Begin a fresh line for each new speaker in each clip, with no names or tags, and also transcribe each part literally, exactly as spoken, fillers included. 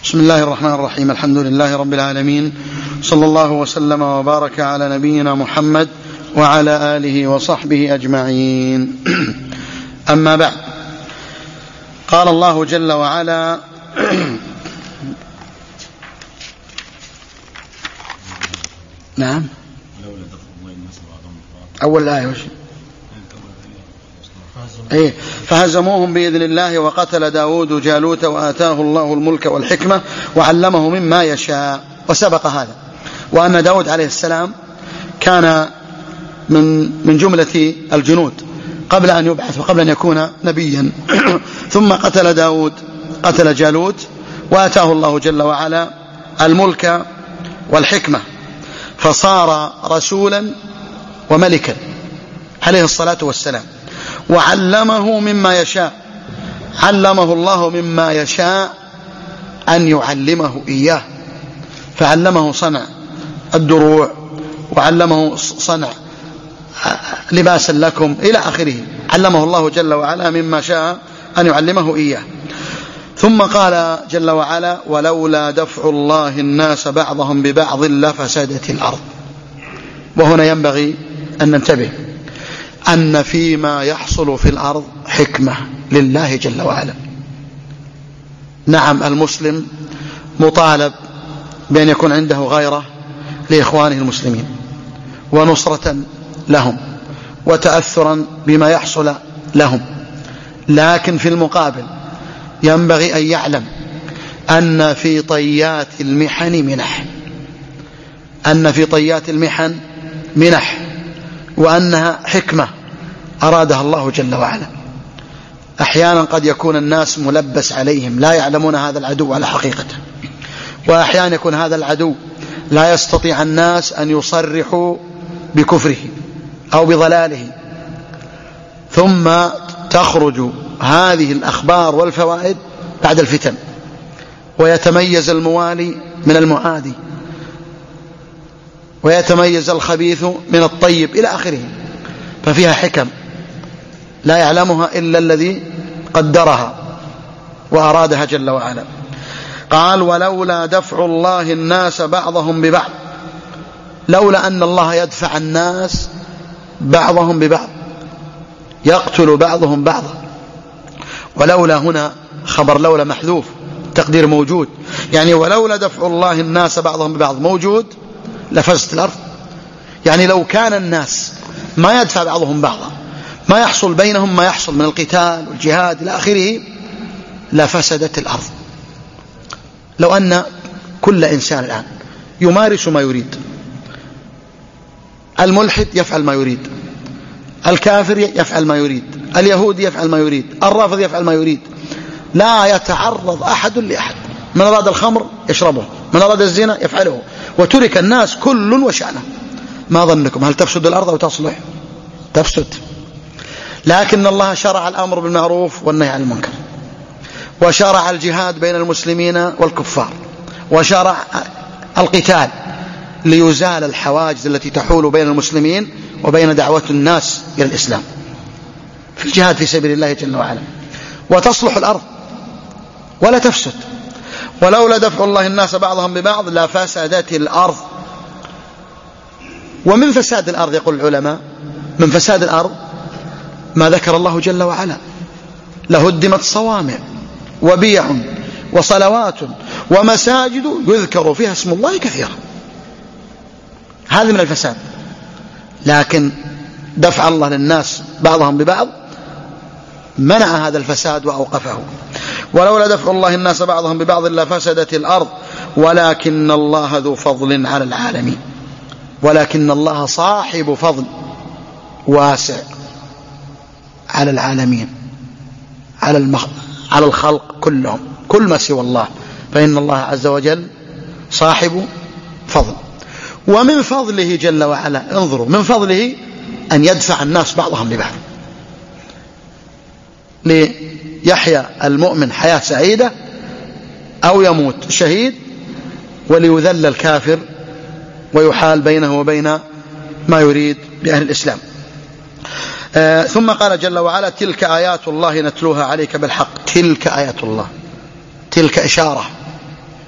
بسم الله الرحمن الرحيم. الحمد لله رب العالمين، صلى الله وسلم وبارك على نبينا محمد وعلى آله وصحبه أجمعين. أما بعد، قال الله جل وعلا: نعم أول آية وش إيه فهزموهم بإذن الله وقتل داود جالوت وآتاه الله الملك والحكمة وعلمه مما يشاء. وسبق هذا وأن داود عليه السلام كان من من جملة الجنود قبل أن يبعث وقبل أن يكون نبيا. ثم قتل داود قتل جالوت وآتاه الله جل وعلا الملك والحكمة، فصار رسولا وملكا عليه الصلاة والسلام، وعلمه مما يشاء. علمه الله مما يشاء أن يعلمه إياه، فعلمه صنع الدروع، وعلمه صنع لباسا لكم إلى آخره. علمه الله جل وعلا مما شاء أن يعلمه إياه. ثم قال جل وعلا: ولولا دفع الله الناس بعضهم ببعض لفسدت الأرض. وهنا ينبغي أن ننتبه أن فيما يحصل في الأرض حكمة لله جل وعلا. نعم، المسلم مطالب بأن يكون عنده غيرة لإخوانه المسلمين ونصرة لهم وتأثرا بما يحصل لهم، لكن في المقابل ينبغي أن يعلم أن في طيات المحن منح أن في طيات المحن منح وأنها حكمة أرادها الله جل وعلا. أحيانا قد يكون الناس ملبس عليهم، لا يعلمون هذا العدو على حقيقته، وأحيانا يكون هذا العدو لا يستطيع الناس أن يصرحوا بكفره أو بضلاله، ثم تخرج هذه الأخبار والفوائد بعد الفتن، ويتميز الموالي من المعادي، ويتميز الخبيث من الطيب إلى آخره. ففيها حكم لا يعلمها إلا الذي قدرها وأرادها جل وعلا. قال: ولولا دفع الله الناس بعضهم ببعض. لولا أن الله يدفع الناس بعضهم ببعض، يقتل بعضهم بعضا. ولولا هنا خبر لولا محذوف، تقدير موجود، يعني ولولا دفع الله الناس بعضهم ببعض موجود لفسدت الأرض. يعني لو كان الناس ما يدفع بعضهم بعضا، ما يحصل بينهم ما يحصل من القتال والجهاد إلى آخره، لفسدت الأرض. لو أن كل إنسان الآن يمارس ما يريد، الملحد يفعل ما يريد، الكافر يفعل ما يريد، اليهود يفعل ما يريد، الرافض يفعل ما يريد، لا يتعرض أحد لأحد. من أراد الخمر يشربه، من أراد الزنا يفعله، وترك الناس كل وشأنه. ما ظنكم هل تفسد الأرض أو تصلح؟ تفسد. لكن الله شرع الأمر بالمعروف والنهي عن المنكر، وشرع الجهاد بين المسلمين والكفار، وشرع القتال ليزال الحواجز التي تحول بين المسلمين وبين دعوة الناس إلى الإسلام في الجهاد في سبيل الله جل وعلا، وتصلح الأرض ولا تفسد. ولولا دفع الله الناس بعضهم ببعض لفسدت الأرض. ومن فساد الأرض يقول العلماء، من فساد الأرض ما ذكر الله جل وعلا: لهدمت صوامع وبيع وصلوات ومساجد يذكر فيها اسم الله كثيرا. هذا من الفساد. لكن دفع الله للناس بعضهم ببعض منع هذا الفساد وأوقفه. ولولا دفع الله الناس بعضهم ببعض لفسدت الأرض ولكن الله ذو فضل على العالمين. ولكن الله صاحب فضل واسع على العالمين، على المخ... على الخلق كلهم، كل ما سوى الله، فإن الله عز وجل صاحب فضل. ومن فضله جل وعلا، انظروا، من فضله أن يدفع الناس بعضهم ببعض ليحيا المؤمن حياة سعيدة أو يموت شهيد، وليذل الكافر ويحال بينه وبين ما يريد بأهل الإسلام. آه ثم قال جل وعلا: تلك آيات الله نتلوها عليك بالحق. تلك آيات الله، تلك إشارة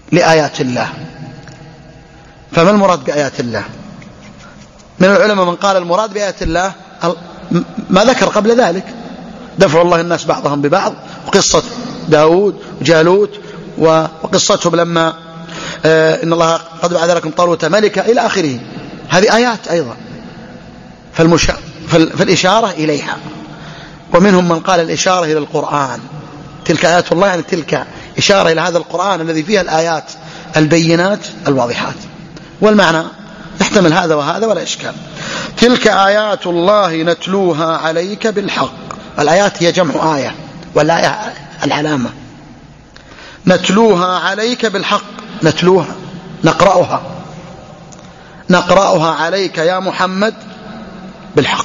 لآيات الله. فما المراد بآيات الله؟ من العلماء من قال المراد بآيات الله ما ذكر قبل ذلك، دفع الله الناس بعضهم ببعض، وقصة داود وجالوت وقصتهم لما إن الله قد بعث لكم طالوت ملكا إلى آخره. هذه آيات أيضا، فالمشا... فالإشارة إليها. ومنهم من قال الإشارة إلى القرآن، تلك آيات الله يعني تلك إشارة إلى هذا القرآن الذي فيها الآيات البينات الواضحات، والمعنى يحتمل هذا وهذا ولا إشكال. تلك آيات الله نتلوها عليك بالحق. الآيات هي جمع آية، والآية العلامة. نتلوها عليك بالحق، نتلوها نقرأها نقرأها عليك يا محمد بالحق.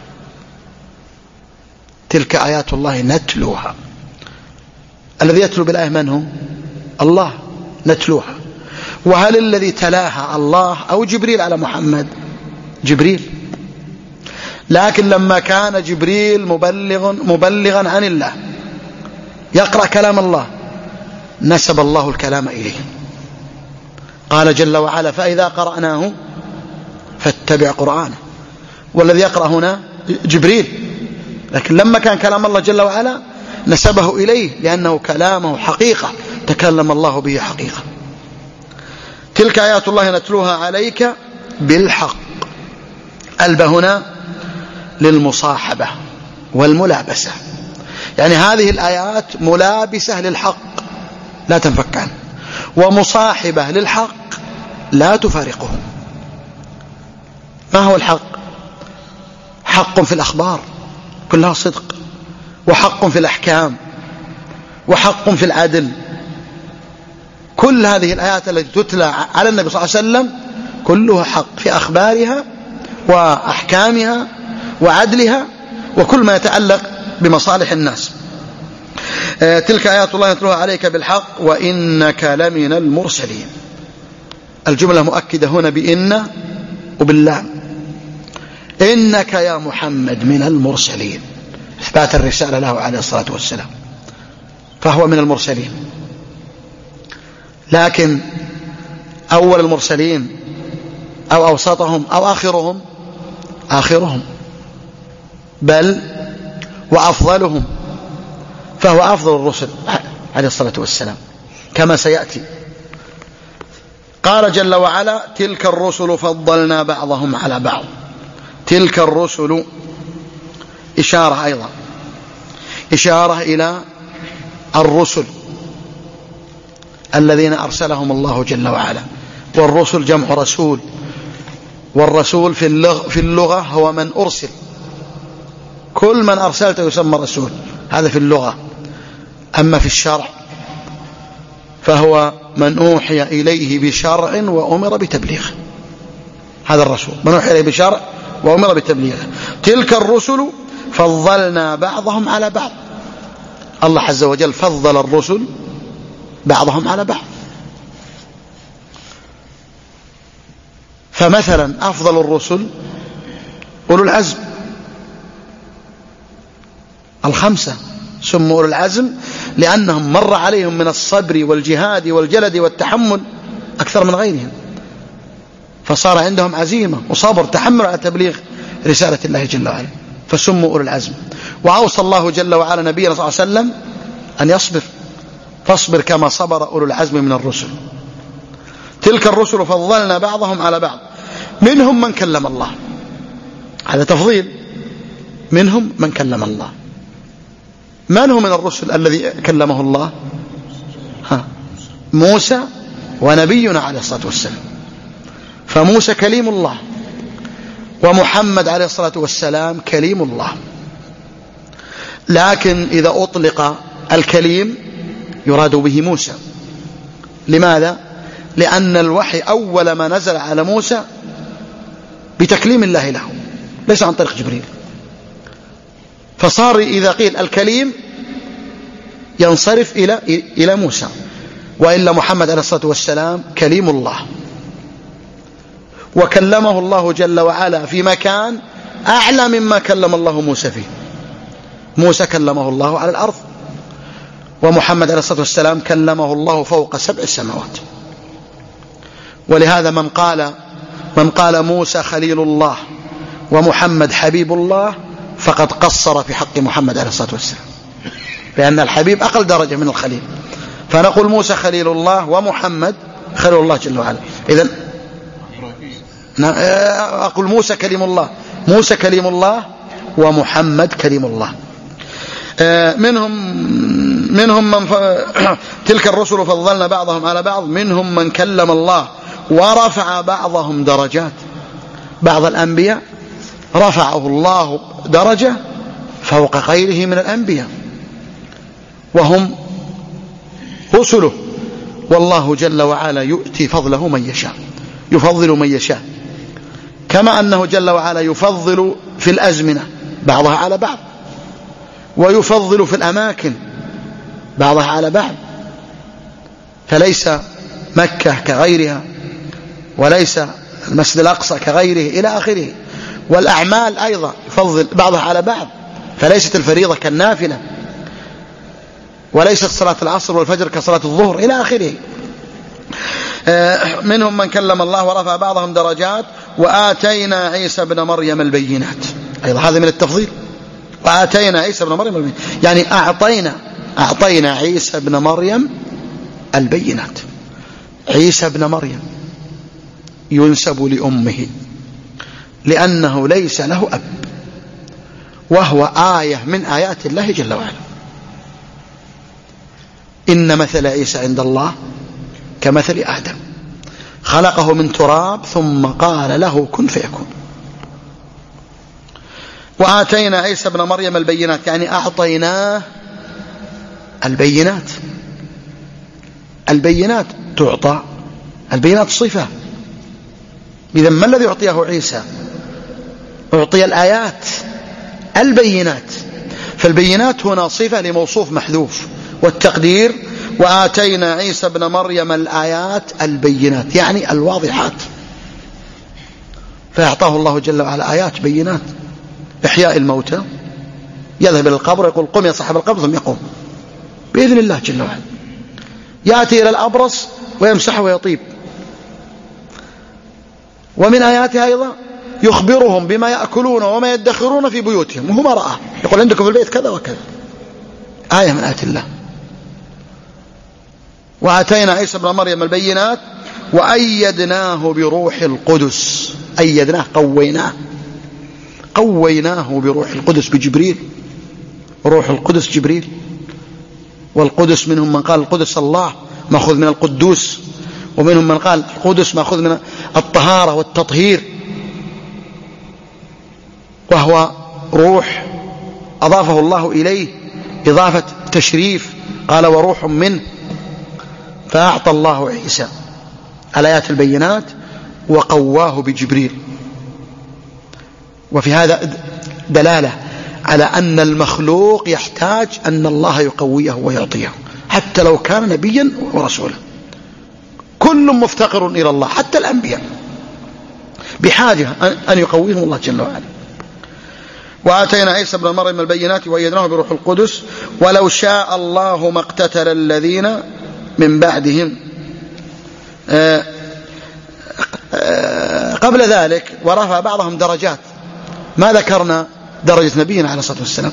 تلك آيات الله نتلوها. الذي يتلو بالآية من هو؟ الله. نتلوها. وهل الذي تلاها الله أو جبريل على محمد؟ جبريل. لكن لما كان جبريل مبلغ مبلغا عن الله يقرأ كلام الله نسب الله الكلام إليه. قال جل وعلا فإذا قرأناه فاتبع قرآنه. والذي يقرأ هنا جبريل، لكن لما كان كلام الله جل وعلا نسبه إليه لأنه كلامه حقيقة، تكلم الله به حقيقة. تلك آيات الله نتلوها عليك بالحق. الب هنا للمصاحبة والملابسة، يعني هذه الآيات ملابسة للحق لا تنفك عنه، ومصاحبة للحق لا تفارقه. ما هو الحق؟ حق في الأخبار كلها صدق، وحق في الأحكام، وحق في العدل. كل هذه الآيات التي تتلى على النبي صلى الله عليه وسلم كلها حق في أخبارها وأحكامها وعدلها وكل ما يتعلق بمصالح الناس. تلك آيات الله نتلوها عليك بالحق وإنك لمن المرسلين. الجملة مؤكدة هنا بإن وباللام. إنك يا محمد من المرسلين، إثبات الرسالة له عليه الصلاة والسلام، فهو من المرسلين. لكن أول المرسلين أو أوسطهم أو آخرهم؟ آخرهم، بل وأفضلهم، فهو أفضل الرسل عليه الصلاة والسلام كما سيأتي. قال جل وعلا تلك الرسل فضلنا بعضهم على بعض. تلك الرسل إشارة أيضا، إشارة إلى الرسل الذين أرسلهم الله جل وعلا. والرسل جمع رسول، والرسول في اللغة, في اللغة هو من أرسل. كل من أرسلته يسمى رسول، هذا في اللغة. أما في الشرع فهو من أوحي إليه بشرع وأمر بتبليغه، هذا الرسول من أوحي إليه بشرع وأمر بتبليغه. تلك الرسل فضلنا بعضهم على بعض. الله عز وجل فضل الرسل بعضهم على بعض. فمثلا أفضل الرسل أولو العزم الخمسة، سموا أولو العزم لأنهم مر عليهم من الصبر والجهاد والجلد والتحمل أكثر من غيرهم، فصار عندهم عزيمة وصبر تحمل على تبليغ رسالة الله جل وعلا، فسموا أولو العزم. وأوصى الله جل وعلا نبينا صلى الله عليه وسلم أن يصبر، فاصبر كما صبر أولو العزم من الرسل. تلك الرسل فضلنا بعضهم على بعض، منهم من كلم الله، هذا تفضيل، منهم من كلم الله. من هو من الرسل الذي كلمه الله؟ ها موسى ونبينا عليه الصلاة والسلام. فموسى كليم الله، ومحمد عليه الصلاة والسلام كليم الله. لكن إذا أطلق الكليم يراد به موسى. لماذا؟ لأن الوحي أول ما نزل على موسى بتكليم الله له، ليس عن طريق جبريل. فصار إذا قيل الكليم ينصرف إلى إلى موسى، وإلا محمد عليه الصلاة والسلام كليم الله، وكلمه الله جل وعلا في مكان أعلى مما كلم الله موسى فيه. موسى كلمه الله على الأرض، ومحمد عليه الصلاة والسلام كلمه الله فوق سبع سماوات. ولهذا من قال من قال موسى خليل الله ومحمد حبيب الله فقد قصر في حق محمد عليه الصلاة والسلام، لأن الحبيب أقل درجة من الخليل، فنقول موسى خليل الله ومحمد خليل الله جل وعلا. إذن أقول موسى كليم الله، موسى كليم الله ومحمد كليم الله. منهم منهم من ف... تلك الرسل فضلنا بعضهم على بعض، منهم من كلم الله ورفع بعضهم درجات. بعض الأنبياء رفعه الله درجة فوق غيره من الأنبياء وهم رسله، والله جل وعلا يؤتي فضله من يشاء، يفضل من يشاء، كما أنه جل وعلا يفضل في الأزمنة بعضها على بعض، ويفضل في الأماكن بعضها على بعض، فليس مكة كغيرها، وليس المسجد الأقصى كغيره إلى آخره. والأعمال أيضا يفضل بعضها على بعض، فليست الفريضة كالنافلة، وليست صلاة العصر والفجر كصلاة الظهر إلى آخره. منهم من كلم الله ورفع بعضهم درجات وآتينا عيسى بن مريم البينات، أيضا هذا من التفضيل. وآتينا عيسى بن مريم البينات يعني أعطينا أعطينا عيسى بن مريم البينات. عيسى بن مريم ينسب لأمه لأنه ليس له أب، وهو آية من آيات الله جل وعلا. إن مثل عيسى عند الله كمثل آدم خلقه من تراب ثم قال له كن فيكون. وآتينا عيسى بن مريم البينات يعني أعطيناه البينات. البينات تعطى، البينات صفة، إذا ما الذي يعطيه عيسى؟ أعطي الآيات البينات، فالبينات هنا صفة لموصوف محذوف، والتقدير وآتينا عيسى بن مريم الآيات البينات يعني الواضحات، فأعطاه الله جل وعلا آيات بينات. إحياء الموتى، يذهب إلى القبر يقول قم يا صاحب القبر ثم يقوم بإذن الله جل وعلا. يأتي إلى الأبرص ويمسحه ويطيب. ومن آياتها أيضا يخبرهم بما يأكلون وما يدخرون في بيوتهم وهو ما رأى، يقول عندكم في البيت كذا وكذا، آية من آيات الله. وآتينا عيسى بن مريم البينات وأيدناه بروح القدس. أيدناه قويناه قويناه بروح القدس بجبريل. روح القدس جبريل، والقدس منهم من قال القدس الله مأخوذ من القدوس، ومنهم من قال القدس مأخوذ من الطهارة والتطهير، وهو روح أضافه الله إليه إضافة تشريف، قال وروح منه. فأعطى الله عيسى الآيات البينات وقواه بجبريل. وفي هذا دلالة على أن المخلوق يحتاج أن الله يقويه ويعطيه، حتى لو كان نبيا ورسولا. كل مفتقر إلى الله، حتى الأنبياء بحاجة أن يقويهم الله جل وعلا. وآتينا عيسى بن مريم البينات وأيدناه بروح القدس ولو شاء الله ما اقتتل الذين من بعدهم. آآ آآ قبل ذلك ورفع بعضهم درجات. ما ذكرنا درجة نبينا عليه الصلاة والسلام؟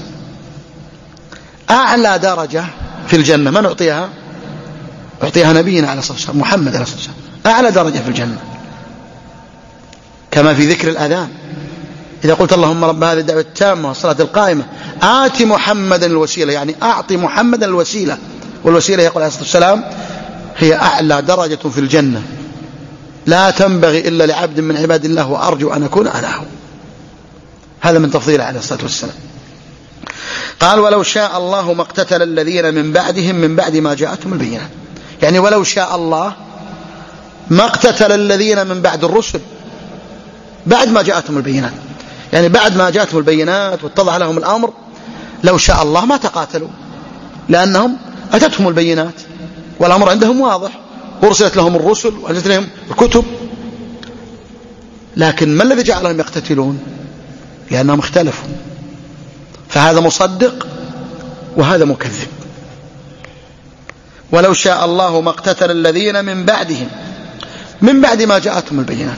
أعلى درجة في الجنة من أعطيها؟ أعطيها نبينا عليه الصلاة والسلام محمد عليه الصلاة والسلام، أعلى درجة في الجنة، كما في ذكر الأذان إذا قلت اللهم رب هذه الدعوة التامة والصلاة القائمة آت محمدا الوسيلة، يعني أعطي محمدا الوسيلة. والوسيلة يقول عليه الصلاة والسلام هي أعلى درجة في الجنة لا تنبغي إلا لعبد من عباد الله وأرجو أن أكون أنا هو. هذا من تفضيله عليه الصلاة والسلام. قال ولو شاء الله ما اقتتل الذين من بعدهم من بعد ما جاءتهم البينات، يعني ولو شاء الله ما اقتتل الذين من بعد الرسل بعد ما جاءتهم البينات، يعني بعد ما جاءتهم البينات واتضح لهم الأمر لو شاء الله ما تقاتلوا، لأنهم أتتهم البينات والأمر عندهم واضح، أرسلت لهم الرسل وأنزلت لهم الكتب. لكن ما الذي جعلهم يقتتلون؟ لأنهم اختلفوا، فهذا مصدق وهذا مكذب. ولو شاء الله ما اقتتل الذين من بعدهم، من بعد ما جاءتهم البينات،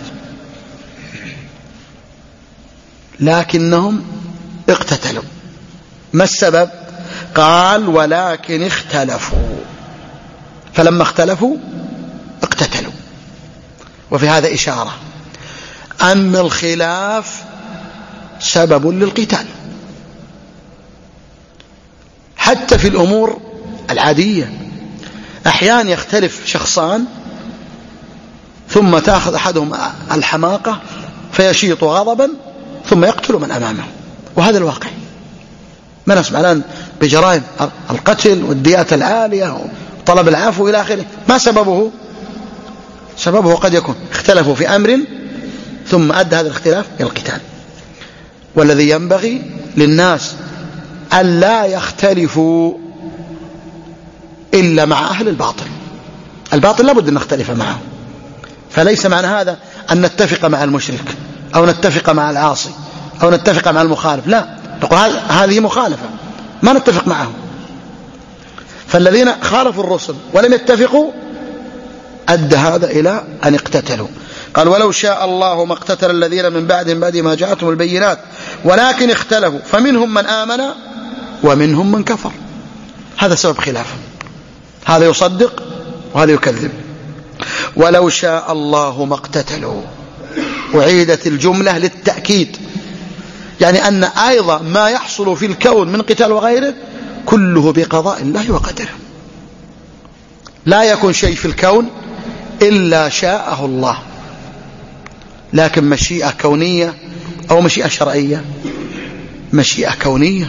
لكنهم اقتتلوا. ما السبب؟ قال ولكن اختلفوا، فلما اختلفوا اقتتلوا. وفي هذا إشارة أن الخلاف سبب للقتال، حتى في الأمور العادية. أحيانا يختلف شخصان ثم تأخذ أحدهم الحماقة فيشيط غضبا ثم يقتل من أمامه، وهذا الواقع. ما نسمع الآن بجرائم القتل والديات العالية وطلب العفو إلى آخره. ما سببه؟ سببه قد يكون اختلفوا في أمر ثم أدى هذا الاختلاف إلى القتال. والذي ينبغي للناس أن لا يختلفوا إلا مع أهل الباطل. الباطل لابد أن نختلف معه، فليس معنى هذا أن نتفق مع المشرك أو نتفق مع العاصي أو نتفق مع المخالف، لا، نقول هذه مخالفة ما نتفق معه. فالذين خالفوا الرسل ولم يتفقوا أدى هذا إلى أن اقتتلوا. قال ولو شاء الله ما اقتتل الذين من بعدهم بعد ما جاءتهم البينات ولكن اختلفوا فمنهم من آمن ومنهم من كفر. هذا سبب خلافه، هذا يصدق وهذا يكذب. ولو شاء الله ما اقتتلوا، وعيدت الجملة للتأكيد، يعني أن أيضا ما يحصل في الكون من قتال وغيره كله بقضاء الله وقدره. لا يكون شيء في الكون إلا شاءه الله، لكن مشيئة كونية أو مشيئة شرعية؟ مشيئة كونية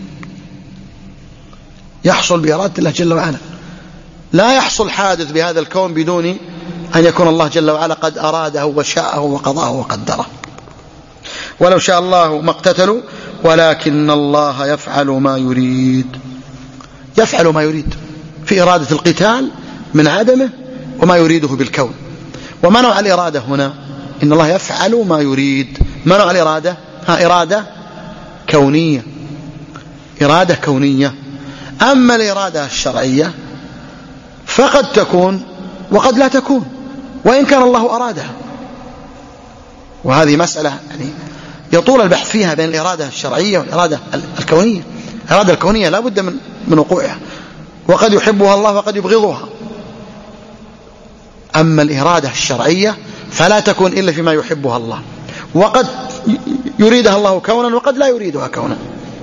يحصل بإرادة الله جل وعلا. لا يحصل حادث بهذا الكون بدون أن يكون الله جل وعلا قد أراده وشاءه وقضاه وقدره. ولو شاء الله ما اقتتلوا ولكن الله يفعل ما يريد. يفعل ما يريد في إرادة القتال من عدمه وما يريده بالكون. وما نوع الإرادة هنا؟ إن الله يفعل ما يريد. ما نوع الإرادة؟ ها إرادة كونية، إرادة كونية. أما الإرادة الشرعية فقد تكون وقد لا تكون، وإن كان الله أرادها. وهذه مسألة يعني يطول البحث فيها بين الإرادة الشرعية والإرادة الكونية. الإرادة الكونية لا بد من من وقوعها، وقد يحبها الله وقد يبغضها. أما الإرادة الشرعية فلا تكون إلا فيما يحبها الله، وقد يريدها الله كونا وقد لا يريدها كونا.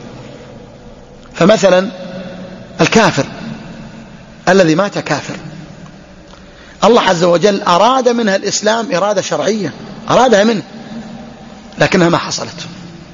فمثلا الكافر الذي مات كافر، الله عز وجل أراد منها الإسلام إرادة شرعية، أرادها منه لكنها ما حصلت.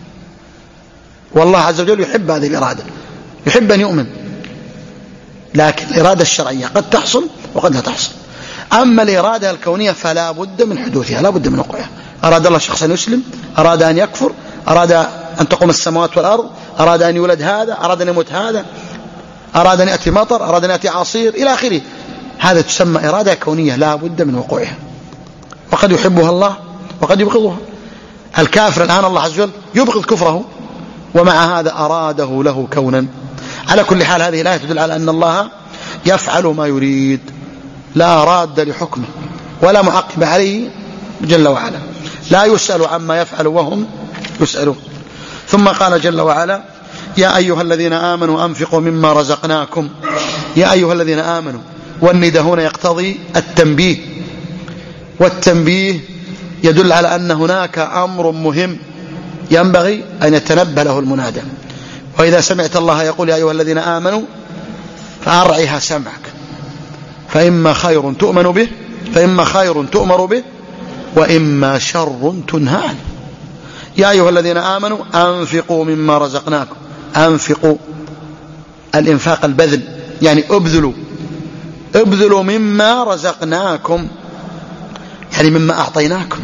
والله عز وجل يحب هذه الإرادة، يحب أن يؤمن، لكن الإرادة الشرعية قد تحصل وقد لا تحصل. أما الإرادة الكونية فلا بد من حدوثها، لا بد من وقوعها. أراد الله شخصا يسلم، أراد أن يكفر، أراد أن تقوم السماوات والأرض، أراد أن يولد هذا، أراد أن يموت هذا، أراد أن يأتي مطر، أراد أن يأتي عصير إلى آخره. هذا تسمى إرادة كونية لا بد من وقوعها، وقد يحبها الله وقد يبغضها. الكافر الآن الله عز وجل يبغض كفره، ومع هذا أراده له كونا. على كل حال هذه الآية تدل على أن الله يفعل ما يريد، لا راد لحكمه ولا معقب عليه جل وعلا، لا يسأل عما يفعل وهم يسألون. ثم قال جل وعلا يا أيها الذين آمنوا أنفقوا مما رزقناكم. يا أيها الذين آمنوا، والندى هنا يقتضي التنبيه، والتنبيه يدل على أن هناك أمر مهم ينبغي أن يتنبه له المنادى. وإذا سمعت الله يقول يا أيها الذين آمنوا فأرعها سمعك، فإما خير تؤمن به فإما خير تؤمر به وإما شر تنهى عنه. يا أيها الذين آمنوا أنفقوا مما رزقناكم. أنفقوا، الإنفاق البذل، يعني أبذلوا ابذلوا مما رزقناكم، يعني مما أعطيناكم.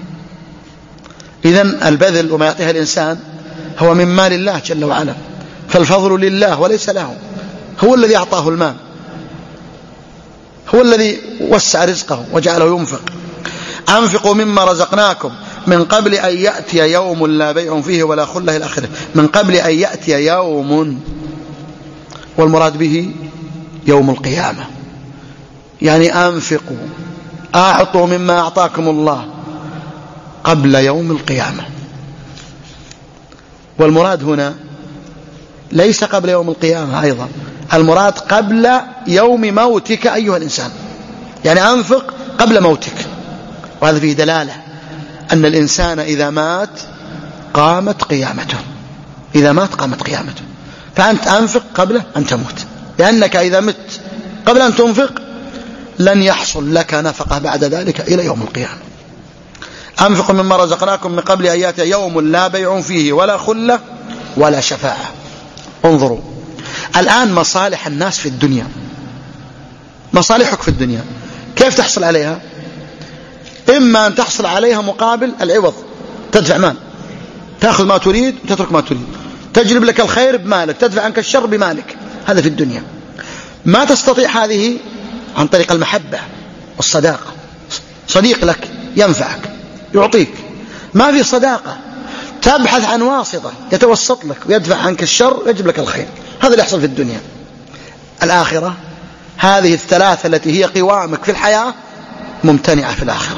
إذن البذل وما يعطيها الإنسان هو من مال الله جل وعلا، فالفضل لله وليس له. هو الذي أعطاه المال، هو الذي وسع رزقه وجعله ينفق. أنفقوا مما رزقناكم من قبل أن يأتي يوم لا بيع فيه ولا خلة إلى آخره. من قبل أن يأتي يوم، والمراد به يوم القيامة. يعني أنفقوا أعطوا مما أعطاكم الله قبل يوم القيامة. والمراد هنا ليس قبل يوم القيامة أيضا، المراد قبل يوم موتك أيها الإنسان، يعني أنفق قبل موتك. وهذا فيه دلالة أن الإنسان إذا مات قامت قيامته، إذا مات قامت قيامته، فأنت أنفق قبل أن تموت، لأنك إذا مت قبل أن تنفق لن يحصل لك نفقة بعد ذلك إلى يوم القيامة. أنفقوا مما رزقناكم من قبل أن يأتي يوم لا بيع فيه ولا خلة ولا شفاعة. انظروا الآن مصالح الناس في الدنيا، مصالحك في الدنيا كيف تحصل عليها؟ إما أن تحصل عليها مقابل العوض، تدفع مال، تأخذ ما تريد وتترك ما تريد، تجلب لك الخير بمالك، تدفع عنك الشر بمالك، هذا في الدنيا. ما تستطيع هذه عن طريق المحبة والصداقة، صديق لك ينفعك يعطيك. ما في صداقة، تبحث عن واسطة يتوسط لك ويدفع عنك الشر ويجب لك الخير، هذا اللي يحصل في الدنيا. الآخرة هذه الثلاثة التي هي قوامك في الحياة ممتنعة في الآخرة.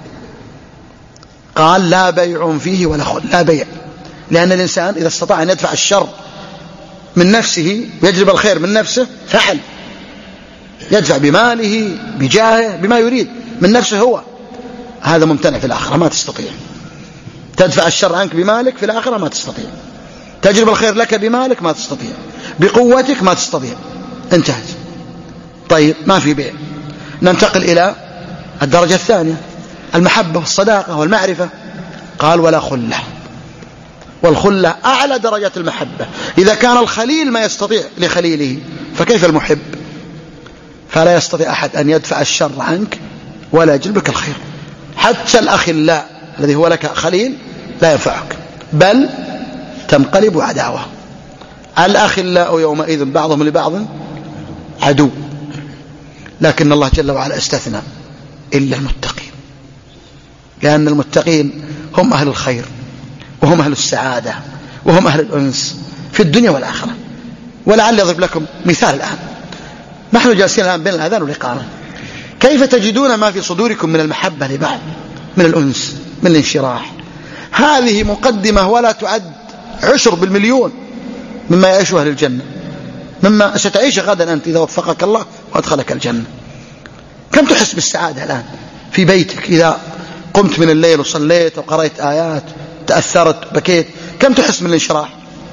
قال لا بيع فيه ولا خل، لا بيع، لأن الإنسان إذا استطاع أن يدفع الشر من نفسه ويجلب الخير من نفسه فعل، يدفع بماله بجاهه بما يريد من نفسه هو، هذا ممتنع في الآخرة، ما تستطيع. تدفع الشر عنك بمالك في الآخرة ما تستطيع، تجلب الخير لك بمالك ما تستطيع، بقوتك ما تستطيع، انتهت. طيب ما في بيع. ننتقل إلى الدرجة الثانية، المحبة والصداقة والمعرفة. قال ولا خلة، والخلة أعلى درجة المحبة. إذا كان الخليل ما يستطيع لخليله فكيف المحب؟ فلا يستطيع أحد أن يدفع الشر عنك ولا يجلب لك الخير. حتى الأخلاء الذي هو لك خليل لا ينفعك، بل تنقلب عداوة. الأخلاء يومئذ بعضهم لبعض عدو، لكن الله جل وعلا استثنى إلا المتقين، لأن المتقين هم أهل الخير وهم أهل السعادة وهم أهل الأنس في الدنيا والآخرة. ولعل يضرب لكم مثال الآن، نحن جالسين الآن بين الأذان والإقامة، كيف تجدون ما في صدوركم من المحبة لبعض، من الأنس، من الانشراح. هذه مقدمة ولا تعد عشر بالمليون مما يعيش أهل الجنة، مما ستعيش غدا أنت إذا وفقك الله وأدخلك الجنة. كم تحس بالسعادة الآن في بيتك إذا قمت من الليل وصليت وقرأت آيات، تأثرت بكيت، كم تحس من الانشراح؟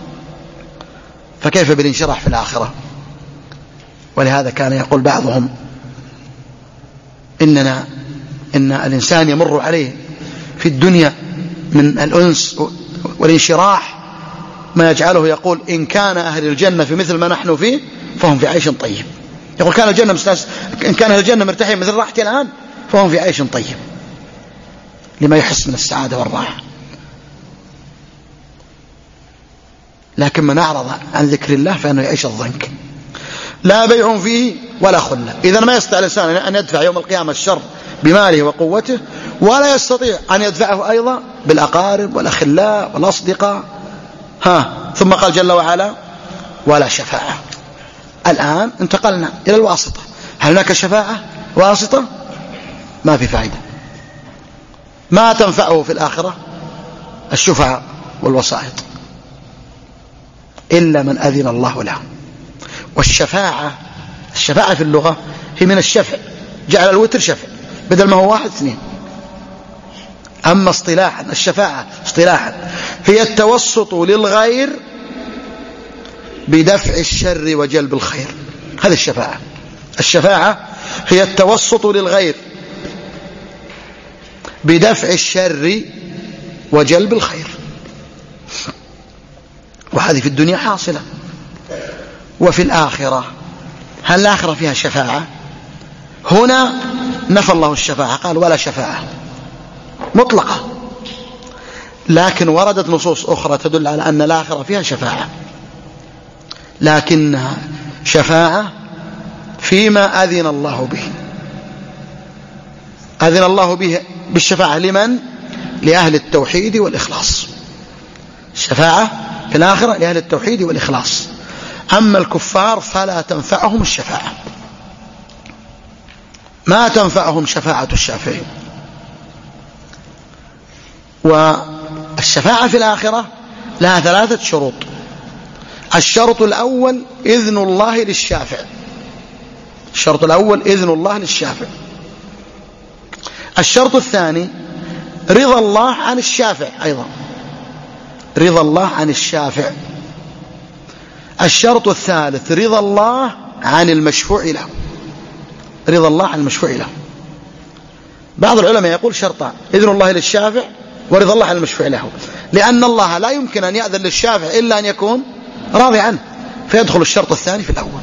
فكيف بالانشراح في الآخرة؟ ولهذا كان يقول بعضهم إننا إن الإنسان يمر عليه في الدنيا من الأنس والانشراح ما يجعله يقول إن كان أهل الجنة في مثل ما نحن فيه فهم في عيش طيب. يقول كان الجنة مستنس... إن كان أهل الجنة مرتاحين مثل راحتي الآن فهم في عيش طيب، لما يحس من السعادة والراحة. لكن من أعرض عن ذكر الله فإنه يعيش الضنك. لا بيع فيه ولا خلة. إذا ما يستطيع الإنسان أن يدفع يوم القيامة الشر بماله وقوته، ولا يستطيع أن يدفعه أيضا بالأقارب والأخلاء والأصدقاء. ها ثم قال جل وعلا ولا شفاعة. الآن انتقلنا إلى الواسطة. هل هناك شفاعة واسطة؟ ما في فائدة، ما تنفعه في الآخرة الشفعاء والوسائط إلا من أذن الله له. والشفاعة، الشفاعة في اللغة هي من الشفع، جعل الوتر شفع بدل ما هو واحد اثنين. أما اصطلاحا الشفاعة اصطلاحا هي التوسط للغير بدفع الشر وجلب الخير، هذه الشفاعة. الشفاعة هي التوسط للغير بدفع الشر وجلب الخير، وهذه في الدنيا حاصلة. وفي الآخرة هل الآخرة فيها شفاعة؟ هنا نفى الله الشفاعة، قال ولا شفاعة مطلقة، لكن وردت نصوص أخرى تدل على أن الآخرة فيها شفاعة، لكنها شفاعة فيما أذن الله به. أذن الله به بالشفاعة لمن؟ لأهل التوحيد والإخلاص. الشفاعة في الآخرة لأهل التوحيد والإخلاص. أما الكفار فلا تنفعهم الشفاعة. ما تنفعهم شفاعة الشافعين. والشفاعة في الآخرة لها ثلاثة شروط. الشرط الأول إذن الله للشافع، الشرط الأول إذن الله للشافع. الشرط الثاني رضا الله عن الشافع، أيضا رضا الله عن الشافع. الشرط الثالث رضا الله عن المشفوع له، رضا الله عن المشفوع له. بعض العلماء يقول شرطان: إذن الله للشافع ورضا الله عن المشفوع له، لأن الله لا يمكن أن يأذن للشافع إلا أن يكون راضي عنه، فيدخل الشرط الثاني في الأول.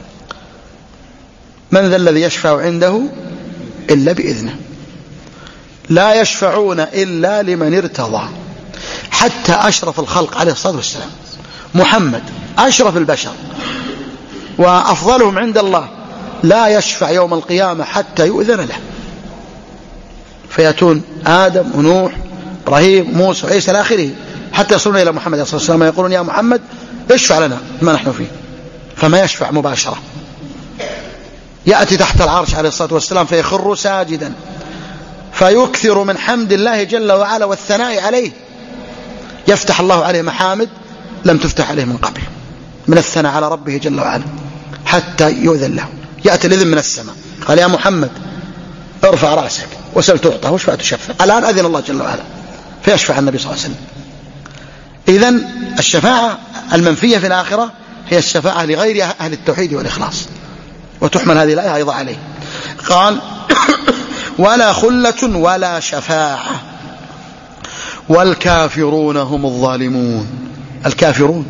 من ذا الذي يشفع عنده إلا بإذنه، لا يشفعون إلا لمن ارتضى. حتى أشرف الخلق عليه الصلاة والسلام محمد أشرف البشر وأفضلهم عند الله لا يشفع يوم القيامة حتى يؤذن له، فيأتون آدم ونوح إبراهيم موسى وعيسى إلى آخره حتى يصلون إلى محمد صلى الله عليه وسلم يقولون: يا محمد اشفع لنا ما نحن فيه، فما يشفع مباشرة. يأتي تحت العرش عليه الصلاة والسلام فيخر ساجدا فيكثر من حمد الله جل وعلا والثناء عليه، يفتح الله عليه محامد لم تفتح عليه من قبل من الثناء على ربه جل وعلا حتى يؤذن له. يأتي الإذن من السماء، قال: يا محمد ارفع رأسك وسل تعطى واشفع تشفع. الآن أذن الله جل وعلا فيشفع النبي صلى الله عليه وسلم. إذن الشفاعة المنفية في الآخرة هي الشفاعة لغير أهل التوحيد والإخلاص، وتحمل هذه الآية أيضا عليه. قال: ولا خلة ولا شفاعة والكافرون هم الظالمون. الكافرون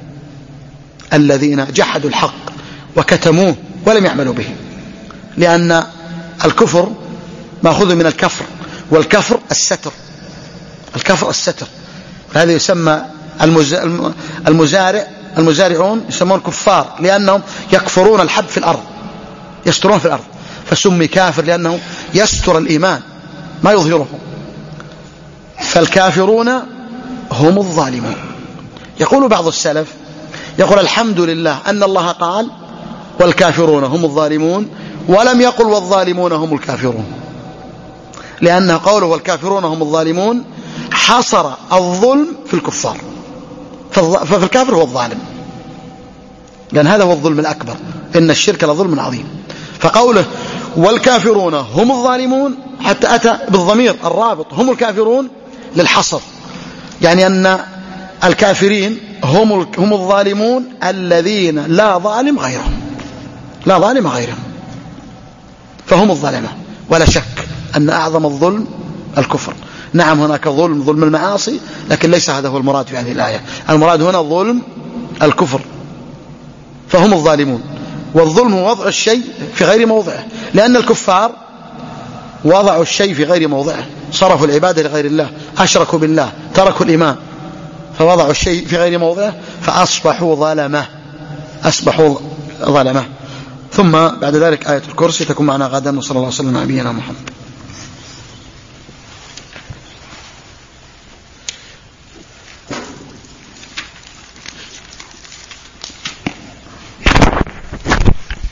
الذين جحدوا الحق وكتموه ولم يعملوا به، لأن الكفر مأخوذ من الكفر، والكفر الستر، الكفر الستر. هذا يسمى المزارع المزارعون يسمون كفار لأنهم يكفرون الحب في الأرض، يسترون في الأرض، فسمي كافر لأنه يستر الإيمان ما يظهره. فالكافرون هم الظالمون. يقول بعض السلف، يقول: الحمد لله أن الله قال والكافرون هم الظالمون، ولم يقل والظالمون هم الكافرون، لأن قوله والكافرون هم الظالمون حصر الظلم في الكفار، ففي الكافر هو الظالم، لأن هذا هو الظلم الأكبر، إن الشرك لظلم عظيم. فقوله والكافرون هم الظالمون حتى أتى بالضمير الرابط هم الكافرون للحصر، يعني أن الكافرين هم هم الظالمون الذين لا ظالم غيرهم، لا ظالم غيرهم، فهم الظالمة. ولا شك أن أعظم الظلم الكفر. نعم هناك ظلم ظلم المعاصي، لكن ليس هذا هو المراد في هذه الآية. المراد هنا ظلم الكفر، فهم الظالمون. والظلم هو وضع الشيء في غير موضعه، لأن الكفار وضعوا الشيء في غير موضعه، صرفوا العبادة لغير الله، أشركوا بالله، تركوا الإيمان، فوضعوا الشيء في غير موضعه فأصبحوا ظلمة، أصبحوا ظلمة. ثم بعد ذلك آية الكرسي تكون معنا غدا، وصلى الله وسلم على نبينا محمد.